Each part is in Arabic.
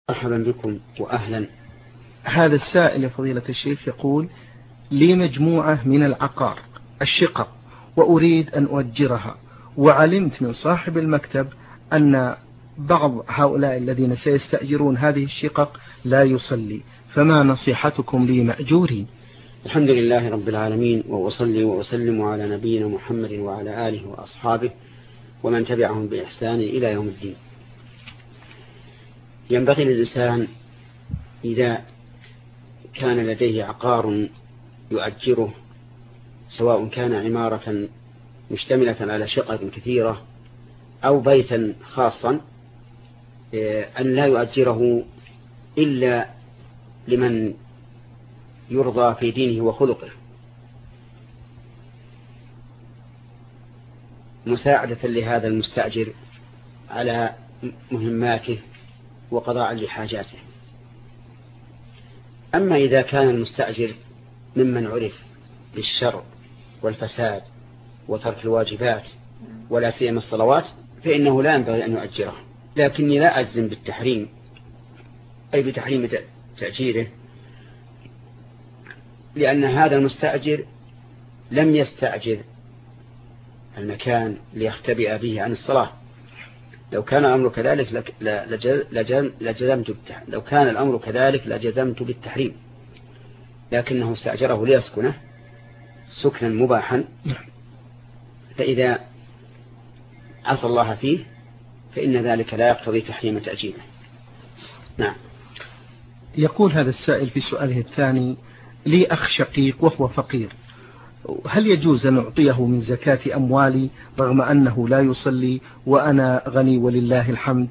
مرحبا بكم وأهلا. هذا السائل يا فضيلة الشيخ يقول: لي مجموعة من العقار الشقق وأريد أن أؤجرها، وعلمت من صاحب المكتب أن بعض هؤلاء الذين سيستأجرون هذه الشقق لا يصلي، فما نصيحتكم لي مأجورين؟ الحمد لله رب العالمين، وأصلي وأسلم على نبينا محمد وعلى آله وأصحابه ومن تبعهم بإحسان إلى يوم الدين. ينبغي للإنسان إذا كان لديه عقار يؤجره، سواء كان عمارة مشتملة على شقق كثيرة أو بيتا خاصا، أن لا يؤجره إلا لمن يرضى في دينه وخلقه، مساعدة لهذا المستأجر على مهماته وقضاء لحاجاته. أما إذا كان المستأجر ممن عرف بالشر والفساد وترك الواجبات ولا سيما الصلوات، فإنه لا ينبغي أن يؤجره. لكني لا أجزم بالتحريم، أي بتحريم تأجيره، لأن هذا المستأجر لم يستأجر المكان ليختبئ به عن الصلاة. لو كان الأمر كذلك لجزمت بالتحريم، لكنه استأجره ليسكنه سكنا مباحا، فإذا عصى الله فيه فإن ذلك لا يقتضي تحريم تأجيله. نعم. يقول هذا السائل في سؤاله الثاني: لي أخ شقيق وهو فقير، هل يجوز أن أعطيه من زكاة أموالي رغم أنه لا يصلي وأنا غني ولله الحمد؟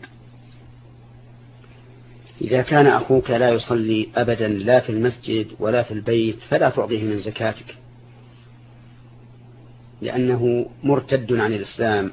إذا كان أخوك لا يصلي أبدا لا في المسجد ولا في البيت فلا تعطيه من زكاتك، لأنه مرتد عن الإسلام،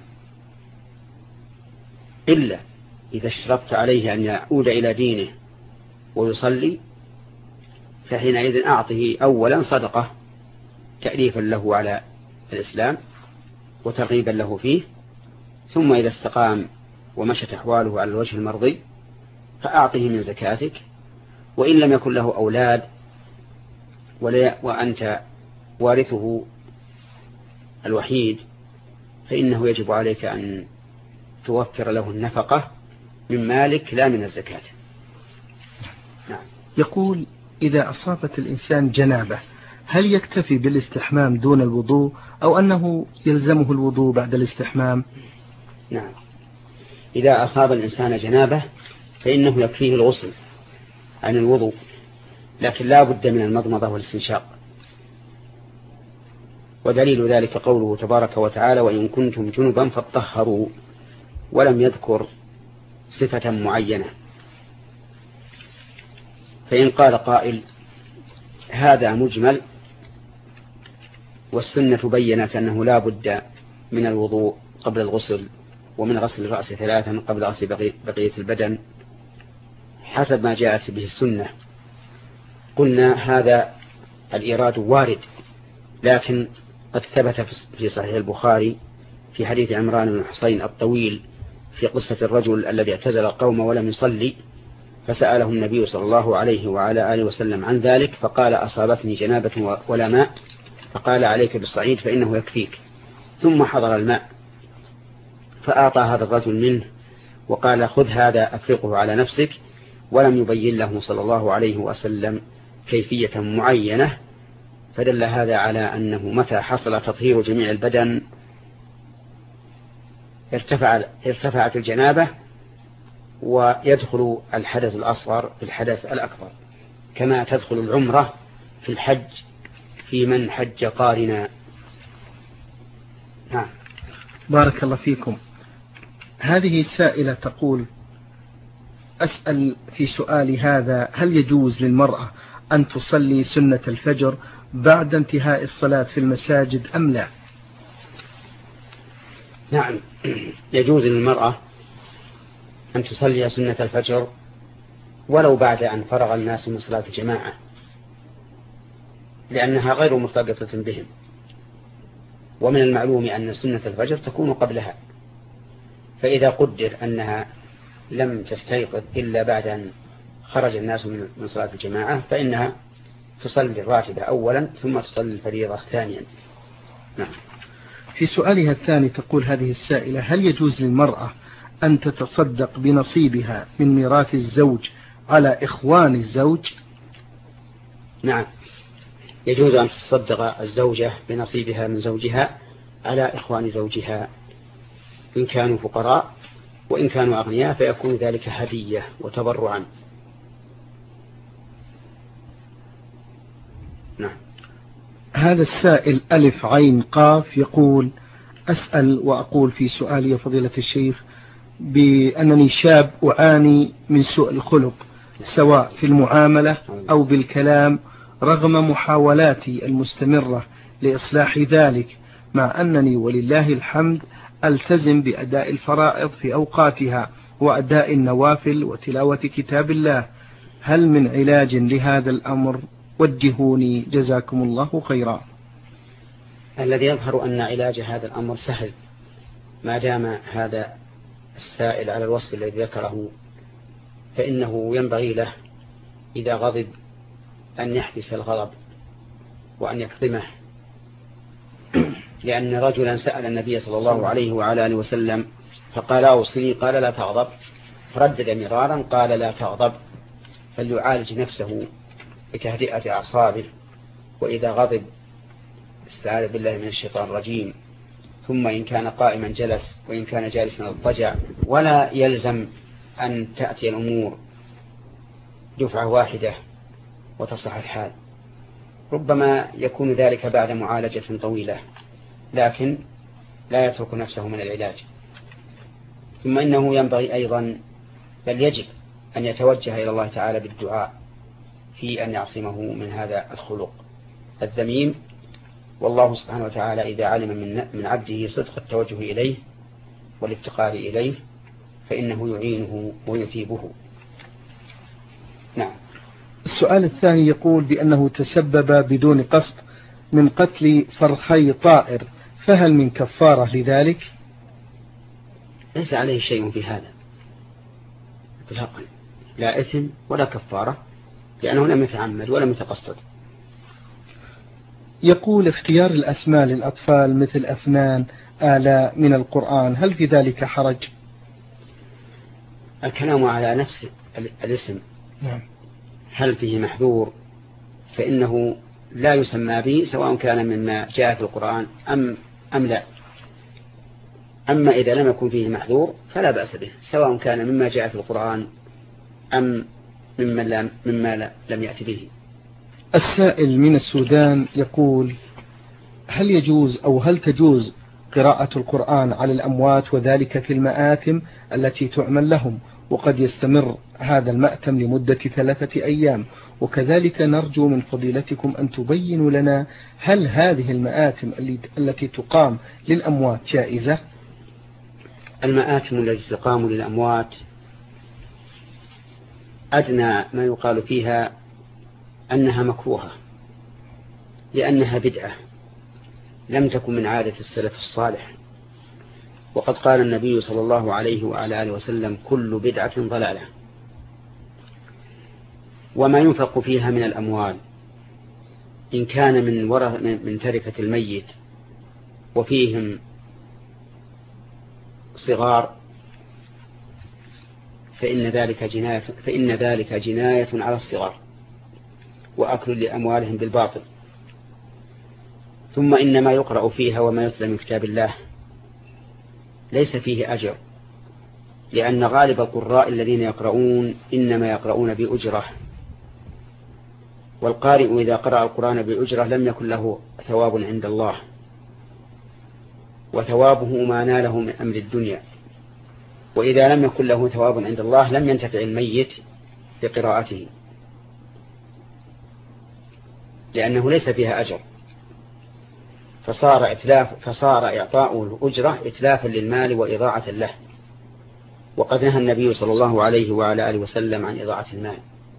إلا إذا اشترطت عليه أن يعود إلى دينه ويصلي، فحينئذ أعطه أولا صدقة تأليفا له على الإسلام وترغيبا له فيه، ثم إذا استقام ومشت أحواله على الوجه المرضي فأعطه من زكاتك. وإن لم يكن له أولاد وأنت وارثه الوحيد، فإنه يجب عليك أن توفر له النفقة من مالك لا من الزكاة. نعم. يقول: إذا أصابت الإنسان جنابة هل يكتفي بالاستحمام دون الوضوء أو أنه يلزمه الوضوء بعد الاستحمام؟ نعم، إذا أصاب الإنسان جنابة فإنه يكفيه الغسل عن الوضوء، لكن لا بد من المضمضة والاستنشاق. ودليل ذلك قوله تبارك وتعالى: وإن كنتم جنبا فاطهروا، ولم يذكر صفة معينة. فإن قال قائل: هذا مجمل والسنة بينت أنه لا بد من الوضوء قبل الغسل ومن غسل الرأس 3 قبل غسل بقية البدن حسب ما جاءت به السنة، قلنا هذا الإيراد وارد، لكن قد ثبت في صحيح البخاري في حديث عمران بن حسين الطويل في قصة الرجل الذي اعتزل القوم ولم يصلي، فسأله النبي صلى الله عليه وعلى آله وسلم عن ذلك، فقال: أصابتني جنابة ولا ماء، فقال: عليك بالصعيد فإنه يكفيك. ثم حضر الماء فأعطى هذا الرجل منه وقال: خذ هذا أفرقه على نفسك، ولم يبين له صلى الله عليه وسلم كيفية معينة. فدل هذا على أنه متى حصل تطهير جميع البدن ارتفعت الجنابة، ويدخل الحدث الأصغر في الحدث الأكبر، كما تدخل العمرة في الحج في من حج قارنا. نعم. بارك الله فيكم. هذه السائلة تقول: أسأل في سؤالي هذا: هل يجوز للمرأة أن تصلي سنة الفجر بعد انتهاء الصلاة في المساجد أم لا؟ نعم، يجوز للمرأة أن تصلي سنة الفجر ولو بعد أن فرغ الناس من صلاة الجماعة، لأنها غير مرتبطة بهم، ومن المعلوم أن سنة الفجر تكون قبلها، فإذا قدر أنها لم تستيقظ إلا بعد أن خرج الناس من صلاة الجماعة فإنها تصلي الراتبة أولا ثم تصلي الفريضة ثانيا. نعم. في سؤالها الثاني تقول هذه السائلة: هل يجوز للمرأة أن تتصدق بنصيبها من ميراث الزوج على إخوان الزوج؟ نعم، يجوز أن تتصدق الزوجة بنصيبها من زوجها على إخوان زوجها إن كانوا فقراء، وإن كانوا أغنياء فيكون ذلك هدية وتبرعا. نعم. هذا السائل ألف عين قاف يقول: أسأل وأقول في سؤالي يا فضيلة الشيخ بأنني شاب أعاني من سوء الخلق سواء في المعاملة أو بالكلام، رغم محاولاتي المستمرة لإصلاح ذلك، مع أنني ولله الحمد ألتزم بأداء الفرائض في أوقاتها وأداء النوافل وتلاوة كتاب الله. هل من علاج لهذا الأمر؟ وجهوني جزاكم الله خيرا. الذي يظهر أن علاج هذا الأمر سهل ما دام هذا السائل على الوصف الذي ذكره، فإنه ينبغي له إذا غضب أن يحبس الغضب وأن يكظمه، لأن رجلا سأل النبي صلى الله عليه وعلى آله وسلم فقال أوصني، قال لا تغضب، فردد مرارا قال لا تغضب، فليعالج نفسه بتهدئة أعصابه، وإذا غضب استعاذ بالله من الشيطان الرجيم، ثم إن كان قائما جلس وإن كان جالسا اضطجع، ولا يلزم أن تأتي الأمور دفعة واحدة وتصلح الحال، ربما يكون ذلك بعد معالجة طويلة، لكن لا يترك نفسه من العلاج. ثم إنه ينبغي أيضا بل يجب أن يتوجه إلى الله تعالى بالدعاء في أن يعصمه من هذا الخلق الذميم، والله سبحانه وتعالى إذا علم من عبده صدق التوجه إليه والافتقار إليه فإنه يعينه ويثيبه. نعم. السؤال الثاني يقول بأنه تسبب بدون قصد من قتل فرخي طائر، فهل من كفارة لذلك؟ ليس عليه شيء في هذا اطلاقا، لا إثم ولا كفارة، لأنه لم يتعمد ولم يتقصد. يقول: اختيار الأسماء للأطفال مثل أفنان، آلاء من القرآن، هل في ذلك حرج؟ الكلام على نفس الاسم نعم. هل فيه محذور فإنه لا يسمى به سواء كان مما جاء في القرآن أم لا. أما إذا لم يكن فيه محذور فلا بأس به سواء كان مما جاء في القرآن أم مما لم يأتي به. السائل من السودان يقول: هل يجوز أو هل تجوز قراءة القرآن على الأموات وذلك في المآتم التي تعمل لهم، وقد يستمر هذا المأتم لمدة 3 أيام، وكذلك نرجو من فضيلتكم أن تبينوا لنا هل هذه المآتم التي تقام للأموات جائزة؟ المآتم التي تقام للأموات أدنى ما يقال فيها أنها مكروهة، لأنها بدعة لم تكن من عادة السلف الصالح، وقد قال النبي صلى الله عليه وعلى آله وسلم: كل بدعة ضلالة. وما ينفق فيها من الأموال إن كان من تركة الميت وفيهم صغار فإن ذلك جناية على الصغار وأكل لأموالهم بالباطل. ثم إن ما يقرأ فيها وما يتلى من كتاب الله ليس فيه أجر، لأن غالب القراء الذين يقرؤون إنما يقرؤون بأجرة، والقارئ إذا قرأ القرآن بأجرة لم يكن له ثواب عند الله، وثوابه ما ناله من أمر الدنيا، وإذا لم يكن له ثواب عند الله لم ينتفع الميت بقراءته لأنه ليس فيها أجر، فصار إعطاء الأجرة إتلافا للمال وإضاعة له، وقد نهى النبي صلى الله عليه وعلى آله وسلم عن إضاعة المال.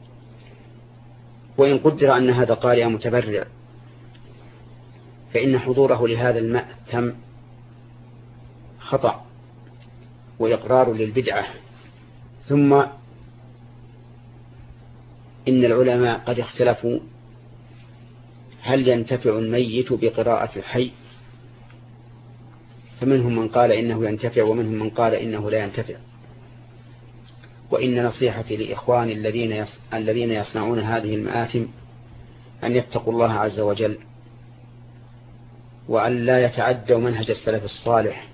وإن قدر أن هذا قارئ متبرع فإن حضوره لهذا المأتم خطأ وإقرار للبدعة، ثم إن العلماء قد اختلفوا هل ينتفع الميت بقراءة الحي، فمنهم من قال إنه ينتفع ومنهم من قال إنه لا ينتفع. وإن نصيحتي لإخواني الذين يصنعون هذه المآثم أن يتقوا الله عز وجل وأن لا يتعدوا منهج السلف الصالح،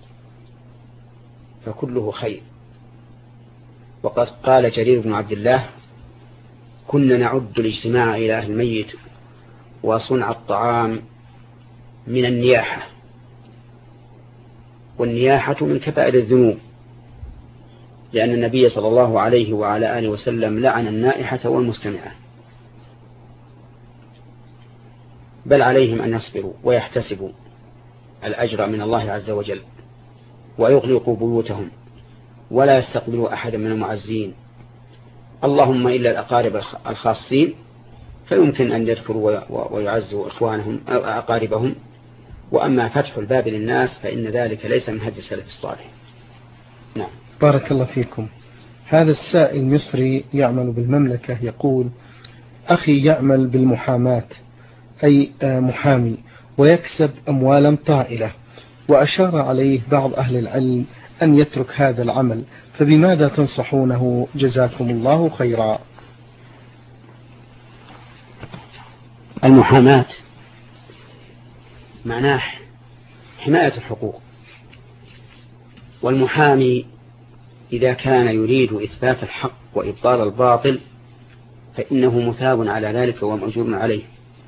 فكله خير. وقد قال جرير بن عبد الله: كنا نعد الاجتماع إلى أهل الميت وصنع الطعام من النياحة، والنياحة من كبائر الذنوب، لأن النبي صلى الله عليه وعلى آله وسلم لعن النائحة والمستمعة. بل عليهم أن يصبروا ويحتسبوا الأجر من الله عز وجل، ويغلقوا بيوتهم ولا يستقبلوا أحدا من المعزين، اللهم إلا الأقارب الخاصين، فيمكن أن يذكروا ويعزوا إخوانهم أو أقاربهم. وأما فتح الباب للناس فإن ذلك ليس من هدي السلف الصالح. نعم. بارك الله فيكم. هذا السائل مصري يعمل بالمملكة يقول: أخي يعمل بالمحاماة، أي محامي، ويكسب أموالا طائلة، وأشار عليه بعض أهل العلم أن يترك هذا العمل، فبماذا تنصحونه جزاكم الله خيرا؟ المحاماة معناه حماية الحقوق، والمحامي إذا كان يريد إثبات الحق وإبطال الباطل فإنه مثاب على ذلك ومأجور عليه.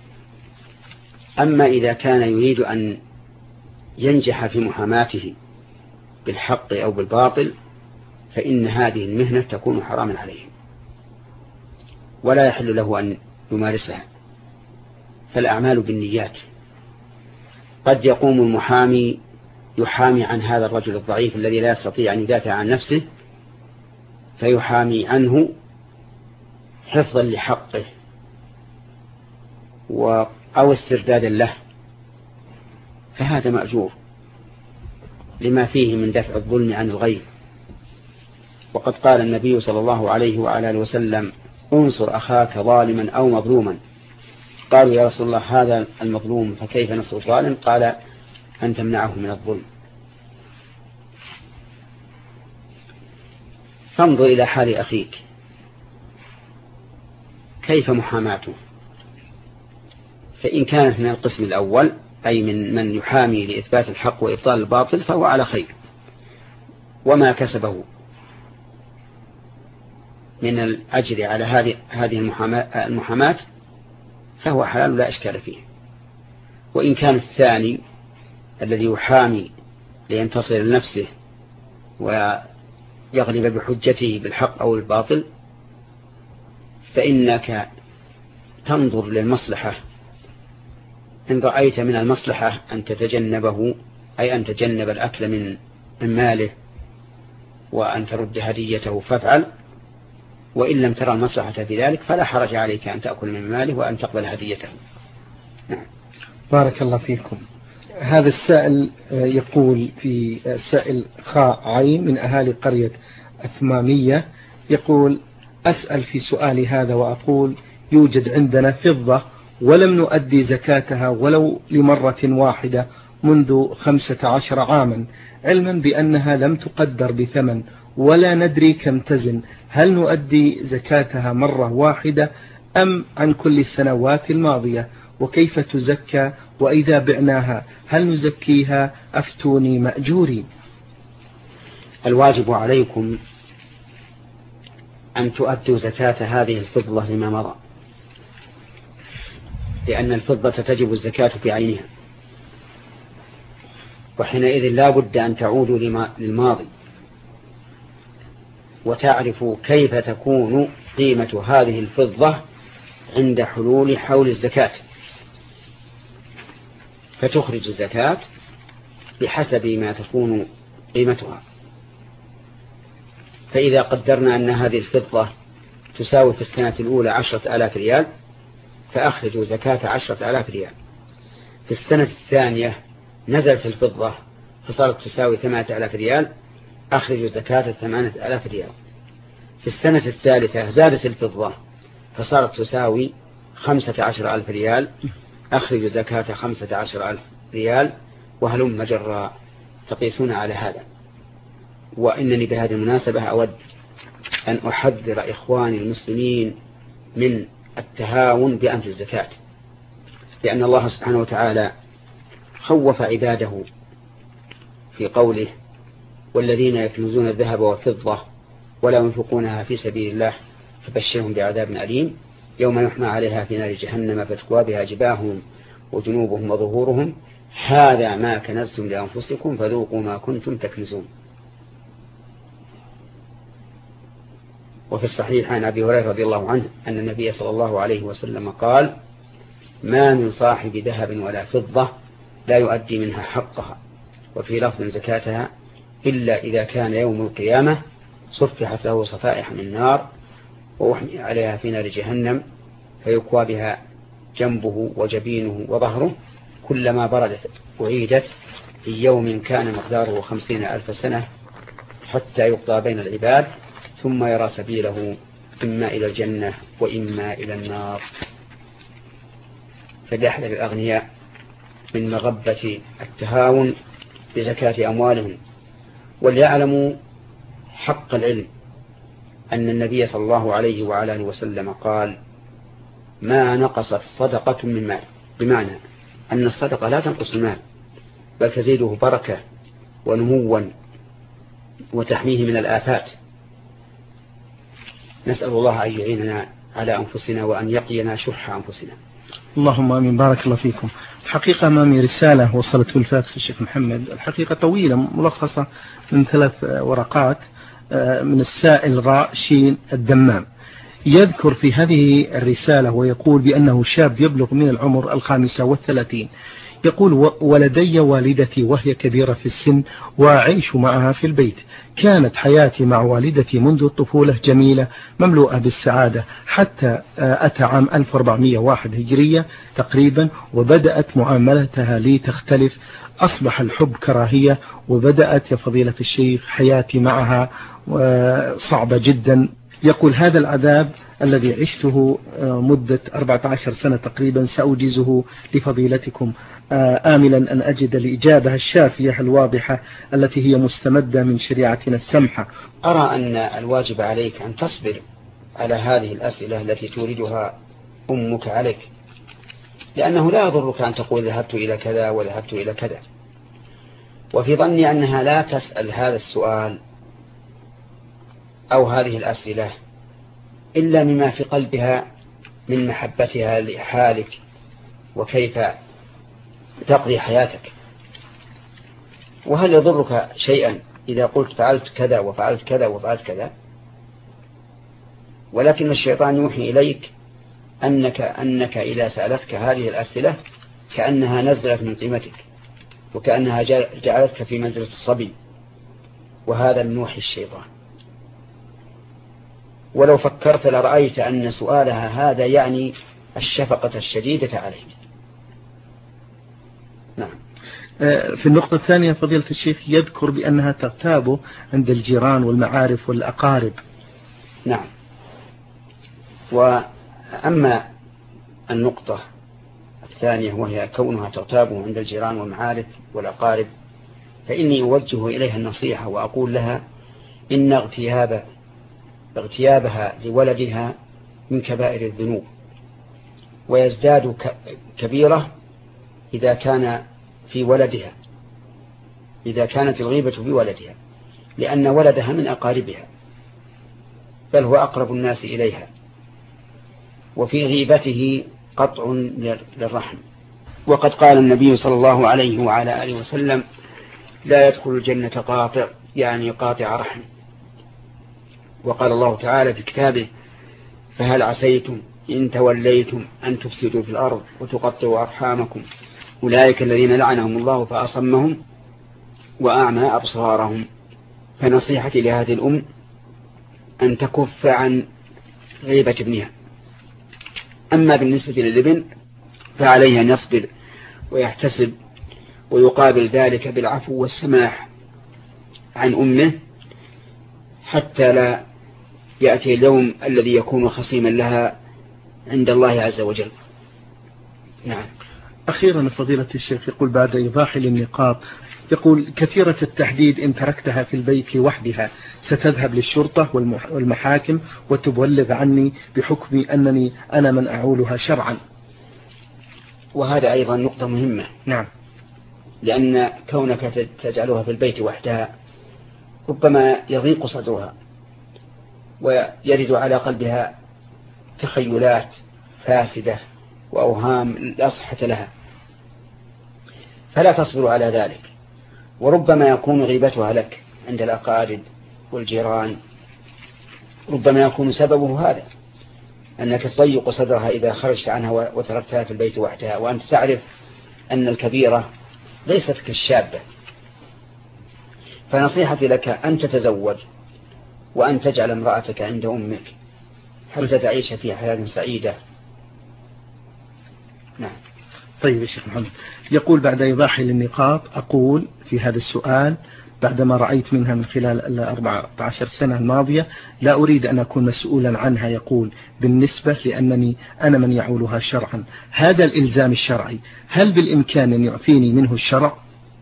أما إذا كان يريد أن ينجح في محاماته بالحق أو بالباطل فإن هذه المهنة تكون حراما عليه ولا يحل له أن يمارسها. فالأعمال بالنيات. قد يقوم المحامي يحامي عن هذا الرجل الضعيف الذي لا يستطيع أن يدافع عن نفسه، فيحامي عنه حفظا لحقه أو استردادا له، فهذا مأجور لما فيه من دفع الظلم عن الغير. وقد قال النبي صلى الله عليه وعلى آله وسلم: انصر أخاك ظالما أو مظلوما. قالوا: يا رسول الله هذا المظلوم فكيف نصر الظالم؟ قال: أن تمنعه من الظلم. فانظر إلى حال أخيك كيف محاماته، فإن كانت من القسم الأول أي من يحامي لإثبات الحق وإبطال الباطل فهو على خير، وما كسبه من الأجر على هذه المحاماة فهو حلال لا إشكال فيه. وإن كان الثاني الذي يحامي لينتصر لنفسه ويغلب بحجته بالحق أو الباطل فإنك تنظر للمصلحة. إن رأيت من المصلحة أن تتجنبه، أي أن تجنب الأكل من ماله وأن ترد هديته فافعل، وإن لم ترى المصلحة في ذلك فلا حرج عليك أن تأكل من ماله وأن تقبل هديته. نعم. بارك الله فيكم. هذا السائل يقول في سائل خاء عين من أهالي قرية أثمامية يقول: أسأل في سؤالي هذا وأقول: يوجد عندنا فضة ولم نؤدي زكاتها ولو لمرة واحدة منذ 15 عاما، علما بأنها لم تقدر بثمن ولا ندري كم تزن، هل نؤدي زكاتها مرة واحدة أم عن كل السنوات الماضية؟ وكيف تزكى؟ وإذا بعناها هل نزكيها؟ أفتوني مأجوري. الواجب عليكم أن تؤدوا زكاة هذه الفضة لما مضى، لأن الفضة تجب الزكاة في عينها، وحينئذ لا بد أن تعودوا للماضي وتعرفوا كيف تكون قيمة هذه الفضة عند حلول حول الزكاة، فتخرج الزكاة بحسب ما تكون قيمتها. فإذا قدرنا أن هذه الفضة تساوي في السنة الأولى 10,000 ريال فأخرجوا زكاة 10,000 ريال. في السنة الثانية نزلت الفضة فصارت تساوي 8,000 ريال، أخرجوا زكاة 8,000 ريال. في السنة الثالثة زادت الفضة فصارت تساوي 15,000 ريال، أخرج زكاة 15,000 ريال وهلم مجرى. تقيسون على هذا. وإنني بهذه المناسبة أود أن أحذر إخواني المسلمين من التهاون بأمر الزكاة، لأن الله سبحانه وتعالى خوف عباده في قوله: والذين يكنزون الذهب والفضة ولا ينفقونها في سبيل الله فبشرهم بعذاب أليم يوم يحمى عليها في نار جهنم فتكوى بها جباههم وجنوبهم وظهورهم هذا ما كنزتم لأنفسكم فذوقوا ما كنتم تكنزون. وفي الصحيح عن أبي هريرة رضي الله عنه أن النبي صلى الله عليه وسلم قال: ما من صاحب ذهب ولا فضة لا يؤدي منها حقها، وفي لفظ زكاتها، إلا إذا كان يوم القيامة صفحت له صفائح من نار وأحمي عليها في نار جهنم فيكوى بها جنبه وجبينه وظهره كلما بردت أعيدت في يوم كان مقداره 50,000 سنة حتى يقضى بين العباد ثم يرى سبيله إما إلى الجنة وإما إلى النار. فليحذر الأغنياء من مغبة التهاون بزكاة أموالهم، وليعلموا حق العلم أن النبي صلى الله عليه وعلى آله وسلم قال: ما نقصت صدقة من مال، بمعنى أن الصدقة لا تنقص المال بل تزيده بركة ونموا وتحميه من الآفات. نسأل الله أن يعيننا على أنفسنا وأن يقينا شح أنفسنا. اللهم آمين. بارك الله فيكم. الحقيقة أمامي رسالة وصلت في الفاكس الشيخ محمد، الحقيقة طويلة ملخصة من 3 ورقات، من السائل راء شين الدمام. يذكر في هذه الرسالة ويقول بأنه شاب يبلغ من العمر 35، يقول: ولدي والدتي وهي كبيرة في السن وأعيش معها في البيت. كانت حياتي مع والدتي منذ الطفولة جميلة مملوءة بالسعادة حتى أتى عام 1401 هجرية تقريبا، وبدأت معاملتها لي تختلف، أصبح الحب كراهية، وبدأت يا فضيلة الشيخ حياتي معها صعبة جدا. يقول: هذا العذاب الذي عشته مدة 14 سنة تقريبا سأوجزه لفضيلتكم، آملا أن أجد الإجابة الشافية الواضحة التي هي مستمدة من شريعتنا السمحة. أرى أن الواجب عليك أن تصبر على هذه الأسئلة التي توردها أمك عليك، لأنه لا يضرك أن تقول ذهبت إلى كذا وذهبت إلى كذا، وفي ظني أنها لا تسأل هذا السؤال أو هذه الأسئلة إلا مما في قلبها من محبتها لحالك وكيف تقضي حياتك. وهل يضرك شيئا إذا قلت فعلت كذا وفعلت كذا وفعلت كذا؟ ولكن الشيطان يوحي إليك أنك إذا سألتك هذه الأسئلة كأنها نزلت من قيمتك وكأنها جعلتك في منزلة الصبي، وهذا من وحي الشيطان. ولو فكرت لرأيت أن سؤالها هذا يعني الشفقة الشديدة عليه. نعم. في النقطة الثانية فضيلة الشيخ يذكر بأنها تغتابه عند الجيران والمعارف والأقارب. نعم. وأما النقطة الثانية وهي كونها تغتابه عند الجيران والمعارف والأقارب، فإني أوجه إليها النصيحة وأقول لها إن اغتيابها لولدها من كبائر الذنوب، ويزداد كبيرة إذا كان في ولدها، إذا كانت الغيبة في ولدها، لأن ولدها من أقاربها بل هو أقرب الناس إليها، وفي غيبته قطع للرحم. وقد قال النبي صلى الله عليه وعلى آله وسلم: لا يدخل الجنة قاطع، يعني قاطع رحم. وقال الله تعالى في كتابه: فهل عسيتم إن توليتم أن تفسدوا في الأرض وتقطعوا أرحامكم أولئك الذين لعنهم الله فأصمهم وأعمى أبصارهم. فنصيحتي لهذه الأم أن تكف عن غيبة ابنها. أما بالنسبة للابن فعليه أن يصبر ويحتسب ويقابل ذلك بالعفو والسماح عن أمه حتى لا يأتي اليوم الذي يكون خصيما لها عند الله عز وجل. نعم. أخيرا فضيلة الشيخ يقول بعد إيضاح للنقاط، يقول كثيرة التحديد إن تركتها في البيت لوحدها ستذهب للشرطة والمحاكم وتبلغ عني بحكم أنني أنا من أعولها شرعا. وهذا أيضا نقطة مهمة. نعم. لأن كونك تجعلها في البيت وحدها ربما يضيق صدرها ويرد على قلبها تخيلات فاسدة وأوهام لا صحة لها، فلا تصبر على ذلك. وربما يكون غيبتها لك عند الأقارب والجيران، ربما يكون سببه هذا، أنك تضيق صدرها إذا خرجت عنها وتركتها في البيت وحدها، وأنت تعرف أن الكبيرة ليست كالشابة. فنصيحتي لك أن تتزوج وأن تجعل امرأتك عند أمك حتى تعيش في حياة سعيدة. نعم. طيب يا شيخ محمد، يقول بعد إيضاحي للنقاط أقول في هذا السؤال بعدما رأيت منها من خلال 14 سنة الماضية لا أريد أن أكون مسؤولا عنها. يقول بالنسبة لأنني أنا من يعولها شرعا، هذا الإلزام الشرعي هل بالإمكان أن يعفيني منه الشرع؟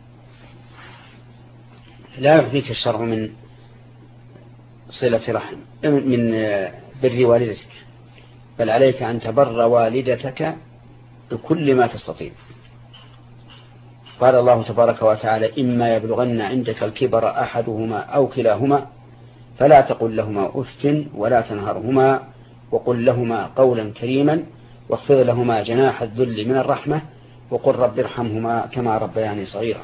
لا يعفيك الشرع من صلة رحم، من بر والدتك، بل عليك أن تبر والدتك بكل ما تستطيع. قال الله تبارك وتعالى: إما يبلغن عندك الكبر أحدهما أو كلاهما فلا تقل لهما أف ولا تنهرهما وقل لهما قولا كريما واخفض لهما جناح الذل من الرحمة وقل رب ارحمهما كما ربياني صغيرا.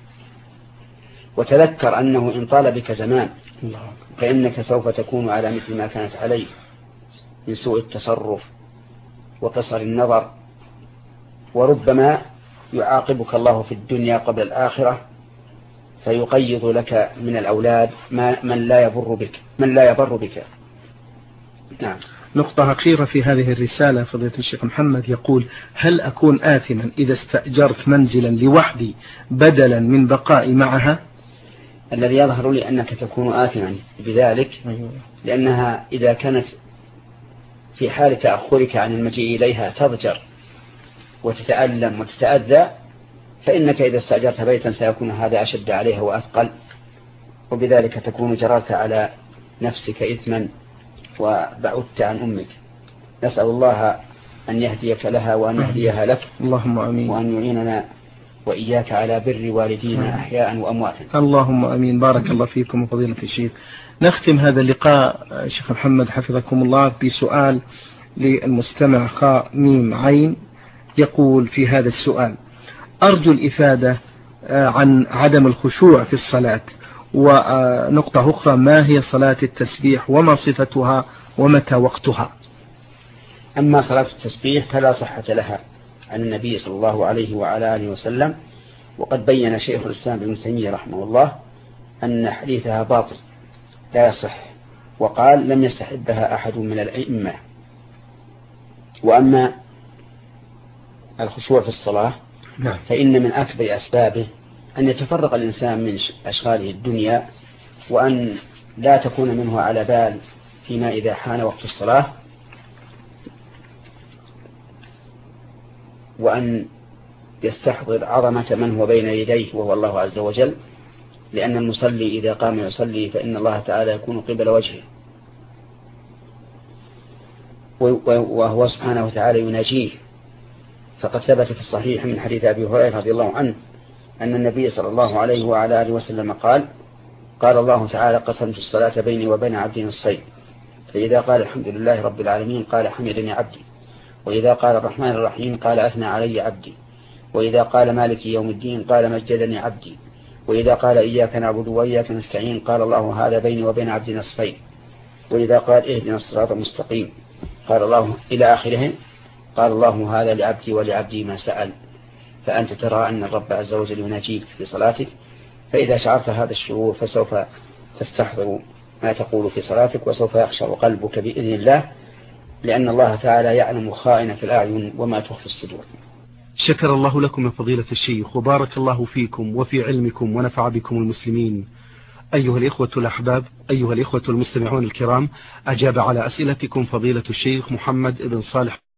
وتذكر أنه إن طال بك زمان فإنك سوف تكون على مثل ما كانت عليه من سوء التصرف وقصر النظر، وربما يعاقبك الله في الدنيا قبل الآخرة فيقيض لك من الأولاد من لا يبر بك. نعم. نقطة أخيرة في هذه الرسالة فضيلة الشيخ محمد، يقول: هل أكون آثما إذا استأجرت منزلا لوحدي بدلا من بقائي معها؟ الذي يظهر لي أنك تكون آثما بذلك، لأنها إذا كانت في حال تأخرك عن المجيء إليها تضجر وتتألم وتتأذى، فإنك إذا استأجرت بيتا سيكون هذا أشد عليها وأثقل، وبذلك تكون جررت على نفسك إثما وبعدت عن أمك. نسأل الله أن يهديك لها وأن يهديها لك. اللهم آمين. وأن يعيننا وإياك على بر والدينا أحياء وأمواتا. اللهم آمين. بارك الله فيكم وفضيلة الشيخ. نختم هذا اللقاء شيخ محمد حفظكم الله بسؤال للمستمع خاء ميم عين، يقول في هذا السؤال: أرجو الإفادة عن عدم الخشوع في الصلاة، ونقطة أخرى: ما هي صلاة التسبيح وما صفتها ومتى وقتها؟ أما صلاة التسبيح فلا صحة لها عن النبي صلى الله عليه وعلى آله وسلم، وقد بين شيخ الإسلام ابن تيمية رحمه الله أن حديثها باطل لا يصح، وقال: لم يستحبها أحد من الأئمة. وأما الخشوع في الصلاة فإن من أكبر أسبابه أن يتفرق الإنسان من أشغاله الدنيا، وأن لا تكون منه على بال فيما إذا حان وقت الصلاة، وأن يستحضر عظمة من هو بين يديه وهو الله عز وجل، لأن المصلي إذا قام يصلي فإن الله تعالى يكون قبل وجهه، وهو سبحانه وتعالى يناجيه. فقد ثبت في الصحيح من حديث أبي هريرة رضي الله عنه أن النبي صلى الله عليه وعلى آله وسلم قال: قال الله تعالى: قسمت الصلاة بيني وبين عبدي نصفين، فإذا قال الحمد لله رب العالمين قال حمدني عبدي، وإذا قال الرحمن الرحيم قال أثنى علي عبدي، وإذا قال مالك يوم الدين قال مجدني عبدي، وإذا قال إياك نعبد وإياك نستعين قال الله هذا بيني وبين عبدي نصفين، وإذا قال اهدنا الصراط المستقيم قال الله إلى آخره قال الله هذا لعبدي ولعبدي ما سأل. فأنت ترى أن الرب عز وجل يناجيك في صلاتك، فإذا شعرت هذا الشعور فسوف تستحضر ما تقول في صلاتك، وسوف يخشع قلبك بإذن الله، لأن الله تعالى يعلم خائنة الأعين وما تخفي الصدور. شكر الله لكم يا فضيلة الشيخ، وبارك الله فيكم وفي علمكم ونفع بكم المسلمين. أيها الإخوة الأحباب، أيها الإخوة المستمعون الكرام، أجاب على أسئلتكم فضيلة الشيخ محمد بن صالح